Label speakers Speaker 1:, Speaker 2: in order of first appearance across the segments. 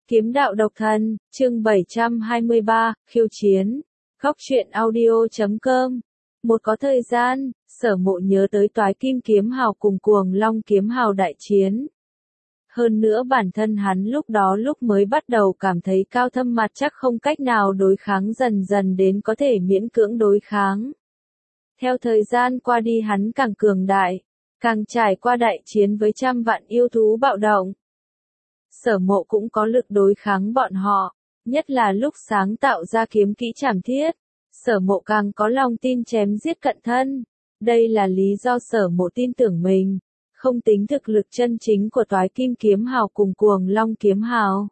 Speaker 1: Kiếm đạo độc thân, chương 723, khiêu chiến. Góc truyện audio.com. Một có thời gian, Sở Mộ nhớ tới Toái Kim Kiếm Hào cùng Cuồng Long Kiếm Hào đại chiến. Hơn nữa bản thân hắn lúc đó lúc mới bắt đầu cảm thấy cao thâm mặt chắc không cách nào đối kháng, dần dần đến có thể miễn cưỡng đối kháng. Theo thời gian qua đi hắn càng cường đại, càng trải qua đại chiến với trăm vạn yêu thú bạo động. Sở Mộ cũng có lực đối kháng bọn họ, nhất là lúc sáng tạo ra kiếm kỹ trảm thiết. Sở Mộ càng có lòng tin chém giết cận thân. Đây là lý do Sở Mộ tin tưởng mình, không tính thực lực chân chính của Toái Kim Kiếm Hào cùng Cuồng Long Kiếm Hào.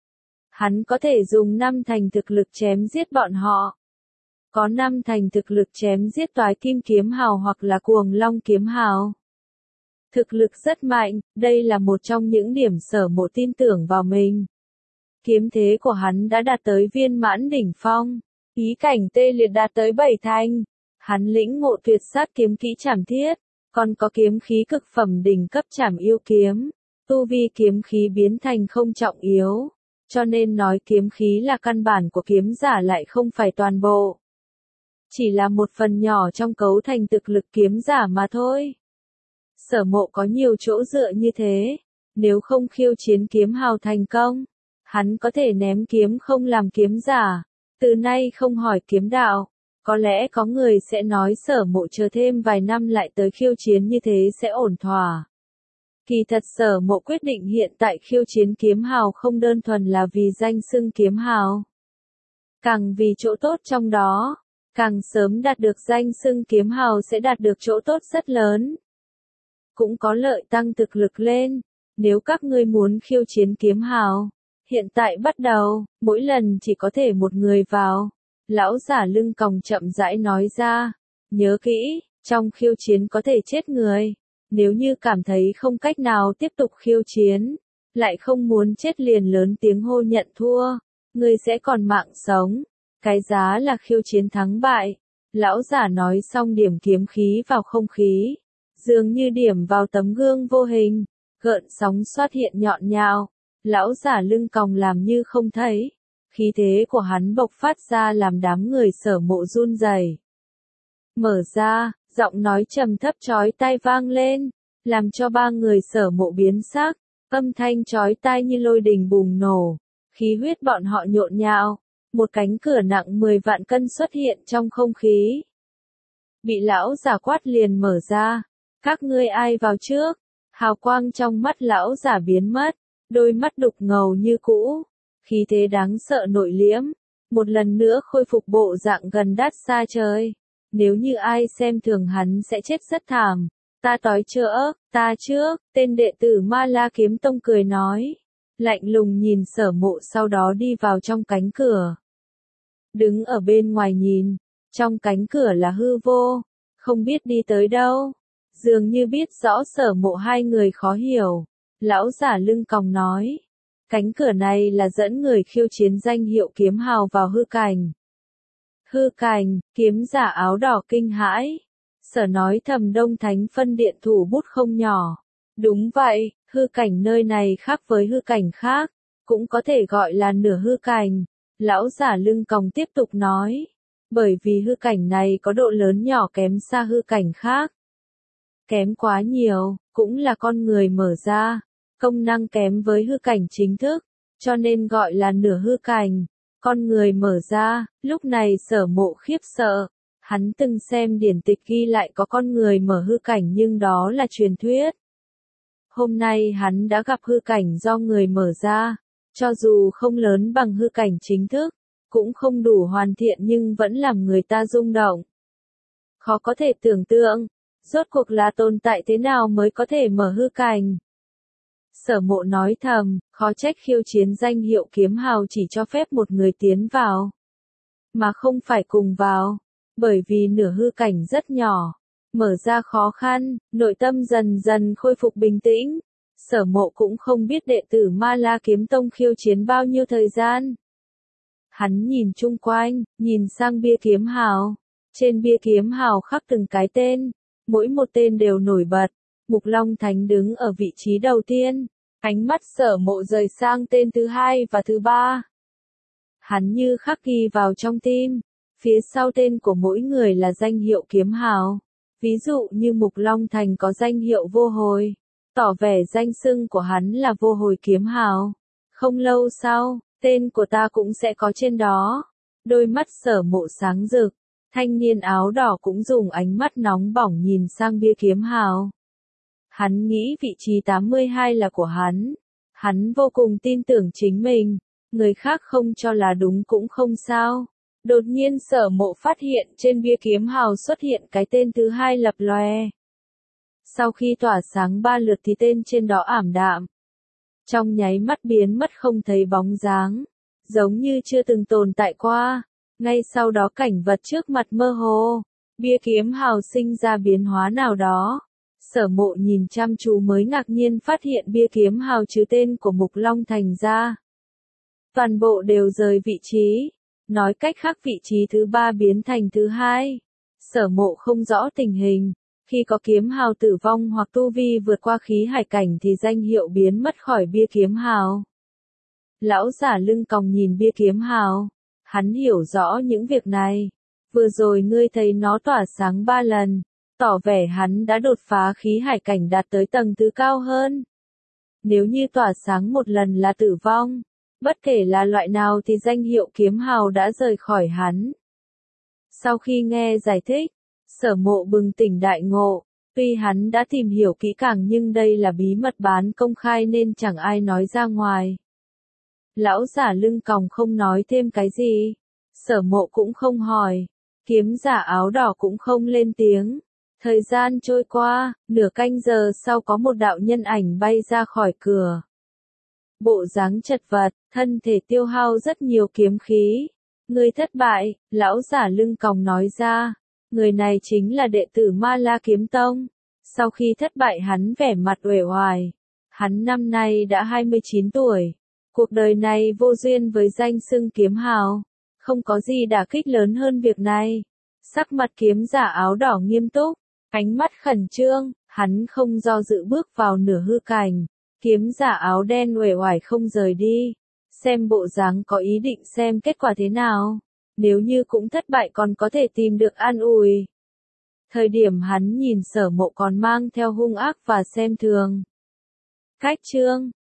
Speaker 1: Hắn có thể dùng 5 thành thực lực chém giết bọn họ. Có 5 thành thực lực chém giết Toái Kim Kiếm Hào hoặc là Cuồng Long Kiếm Hào. Thực lực rất mạnh, đây là một trong những điểm Sở Mộ tin tưởng vào mình. Kiếm thế của hắn đã đạt tới viên mãn đỉnh phong, ý cảnh tê liệt đạt tới 7 thành. Hắn lĩnh ngộ tuyệt sát kiếm kỹ trảm thiết, còn có kiếm khí cực phẩm đỉnh cấp trảm yêu kiếm. Tu vi kiếm khí biến thành không trọng yếu, cho nên nói kiếm khí là căn bản của kiếm giả lại không phải toàn bộ. Chỉ là một phần nhỏ trong cấu thành thực lực kiếm giả mà thôi. Sở Mộ có nhiều chỗ dựa như thế, nếu không khiêu chiến kiếm hào thành công, hắn có thể ném kiếm không làm kiếm giả, từ nay không hỏi kiếm đạo. Có lẽ có người sẽ nói Sở Mộ chờ thêm vài năm lại tới khiêu chiến như thế sẽ ổn thỏa. Kỳ thật Sở Mộ quyết định hiện tại khiêu chiến kiếm hào không đơn thuần là vì danh xưng kiếm hào, càng vì chỗ tốt trong đó. Càng sớm đạt được danh xưng kiếm hào sẽ đạt được chỗ tốt rất lớn, cũng có lợi tăng thực lực lên. Nếu các ngươi muốn khiêu chiến kiếm hào, hiện tại bắt đầu, mỗi lần chỉ có thể một người vào. Lão giả lưng còng chậm rãi nói ra, nhớ kỹ, trong khiêu chiến có thể chết người. Nếu như cảm thấy không cách nào tiếp tục khiêu chiến, lại không muốn chết liền lớn tiếng hô nhận thua, ngươi sẽ còn mạng sống. Cái giá là khiêu chiến thắng bại. Lão giả nói xong điểm kiếm khí vào không khí, dường như điểm vào tấm gương vô hình, gợn sóng xuất hiện nhọn nhào. Lão giả lưng còng làm như không thấy, khí thế của hắn bộc phát ra làm đám người Sở Mộ run rẩy. Mở ra, giọng nói trầm thấp chói tai vang lên, làm cho ba người Sở Mộ biến sắc, âm thanh chói tai như lôi đình bùng nổ, khí huyết bọn họ nhộn nhạo. Một cánh cửa nặng 10 vạn cân xuất hiện trong không khí. Bị lão giả quát liền mở ra. Các ngươi ai vào trước? Hào quang trong mắt lão giả biến mất, đôi mắt đục ngầu như cũ, khí thế đáng sợ nội liễm, một lần nữa khôi phục bộ dạng gần đát xa trời. Nếu như ai xem thường hắn sẽ chết rất thảm. Ta tối chữa, ta trước, tên đệ tử Ma La Kiếm Tông cười nói. Lạnh lùng nhìn Sở Mộ sau đó đi vào trong cánh cửa. Đứng ở bên ngoài nhìn, trong cánh cửa là hư vô, không biết đi tới đâu. Dường như biết rõ Sở Mộ hai người khó hiểu. Lão giả lưng còng nói, cánh cửa này là dẫn người khiêu chiến danh hiệu kiếm hào vào hư cảnh. Hư cảnh, kiếm giả áo đỏ kinh hãi. Sở nói thầm Đông Thánh phân điện thủ bút không nhỏ. Đúng vậy, hư cảnh nơi này khác với hư cảnh khác, cũng có thể gọi là nửa hư cảnh. Lão giả lưng còng tiếp tục nói, bởi vì hư cảnh này có độ lớn nhỏ kém xa hư cảnh khác. Kém quá nhiều, cũng là con người mở ra, công năng kém với hư cảnh chính thức, cho nên gọi là nửa hư cảnh. Con người mở ra, lúc này Sở Mộ khiếp sợ, hắn từng xem điển tịch ghi lại có con người mở hư cảnh nhưng đó là truyền thuyết. Hôm nay hắn đã gặp hư cảnh do người mở ra. Cho dù không lớn bằng hư cảnh chính thức, cũng không đủ hoàn thiện nhưng vẫn làm người ta rung động. Khó có thể tưởng tượng, rốt cuộc là tồn tại thế nào mới có thể mở hư cảnh. Sở Mộ nói thầm, khó trách khiêu chiến danh hiệu kiếm hào chỉ cho phép một người tiến vào, mà không phải cùng vào, bởi vì nửa hư cảnh rất nhỏ, mở ra khó khăn, nội tâm dần dần khôi phục bình tĩnh. Sở Mộ cũng không biết đệ tử Ma La Kiếm Tông khiêu chiến bao nhiêu thời gian. Hắn nhìn chung quanh, nhìn sang bia kiếm hào. Trên bia kiếm hào khắc từng cái tên, mỗi một tên đều nổi bật. Mục Long Thánh đứng ở vị trí đầu tiên, Ánh mắt Sở Mộ rời sang tên thứ hai và thứ ba. Hắn như khắc ghi vào trong tim, phía sau tên của mỗi người là danh hiệu kiếm hào. Ví dụ như Mục Long Thành có danh hiệu Vô Hồi, tỏ vẻ danh xưng của hắn là Vô Hồi kiếm hào. Không lâu sau, tên của ta cũng sẽ có trên đó. Đôi mắt Sở Mộ sáng rực, thanh niên áo đỏ cũng dùng ánh mắt nóng bỏng nhìn sang bia kiếm hào. Hắn nghĩ vị trí 82 là của hắn. Hắn vô cùng tin tưởng chính mình, người khác không cho là đúng cũng không sao. Đột nhiên Sở Mộ phát hiện trên bia kiếm hào xuất hiện cái tên thứ hai lập lòe. Sau khi tỏa sáng 3 lượt thì tên trên đó ảm đạm. Trong nháy mắt biến mất không thấy bóng dáng, giống như chưa từng tồn tại qua. Ngay sau đó cảnh vật trước mặt mơ hồ, bia kiếm hào sinh ra biến hóa nào đó. Sở Mộ nhìn chăm chú mới ngạc nhiên phát hiện bia kiếm hào trừ tên của Mục Long Thành ra, toàn bộ đều rời vị trí. Nói cách khác vị trí thứ ba biến thành thứ hai. Sở Mộ không rõ tình hình. Khi có kiếm hào tử vong hoặc tu vi vượt qua khí hải cảnh thì danh hiệu biến mất khỏi bia kiếm hào. Lão giả lưng còng nhìn bia kiếm hào. Hắn hiểu rõ những việc này. Vừa rồi ngươi thấy nó tỏa sáng 3 lần, tỏ vẻ hắn đã đột phá khí hải cảnh đạt tới tầng thứ cao hơn. Nếu như tỏa sáng một lần là tử vong, bất kể là loại nào thì danh hiệu kiếm hào đã rời khỏi hắn. Sau khi nghe giải thích, Sở Mộ bừng tỉnh đại ngộ. Tuy hắn đã tìm hiểu kỹ càng nhưng đây là bí mật bán công khai nên chẳng ai nói ra ngoài. Lão giả lưng còng không nói thêm cái gì. Sở Mộ cũng không hỏi. Kiếm giả áo đỏ cũng không lên tiếng. Thời gian trôi qua, nửa canh giờ sau có một đạo nhân ảnh bay ra khỏi cửa. Bộ dáng chật vật, thân thể tiêu hao rất nhiều kiếm khí. Người thất bại, lão giả lưng còng nói ra. Người này chính là đệ tử Ma La Kiếm Tông. Sau khi thất bại hắn vẻ mặt uể oải. Hắn năm nay đã 29 tuổi. Cuộc đời này vô duyên với danh xưng kiếm hào. Không có gì đả kích lớn hơn việc này. Sắc mặt kiếm giả áo đỏ nghiêm túc, ánh mắt khẩn trương, hắn không do dự bước vào nửa hư cảnh. Kiếm giả áo đen uể oải không rời đi. Xem bộ dáng có ý định xem kết quả thế nào. Nếu như cũng thất bại còn có thể tìm được an ủi. Thời điểm hắn nhìn Sở Mộ còn mang theo hung ác và xem thường. Cách chương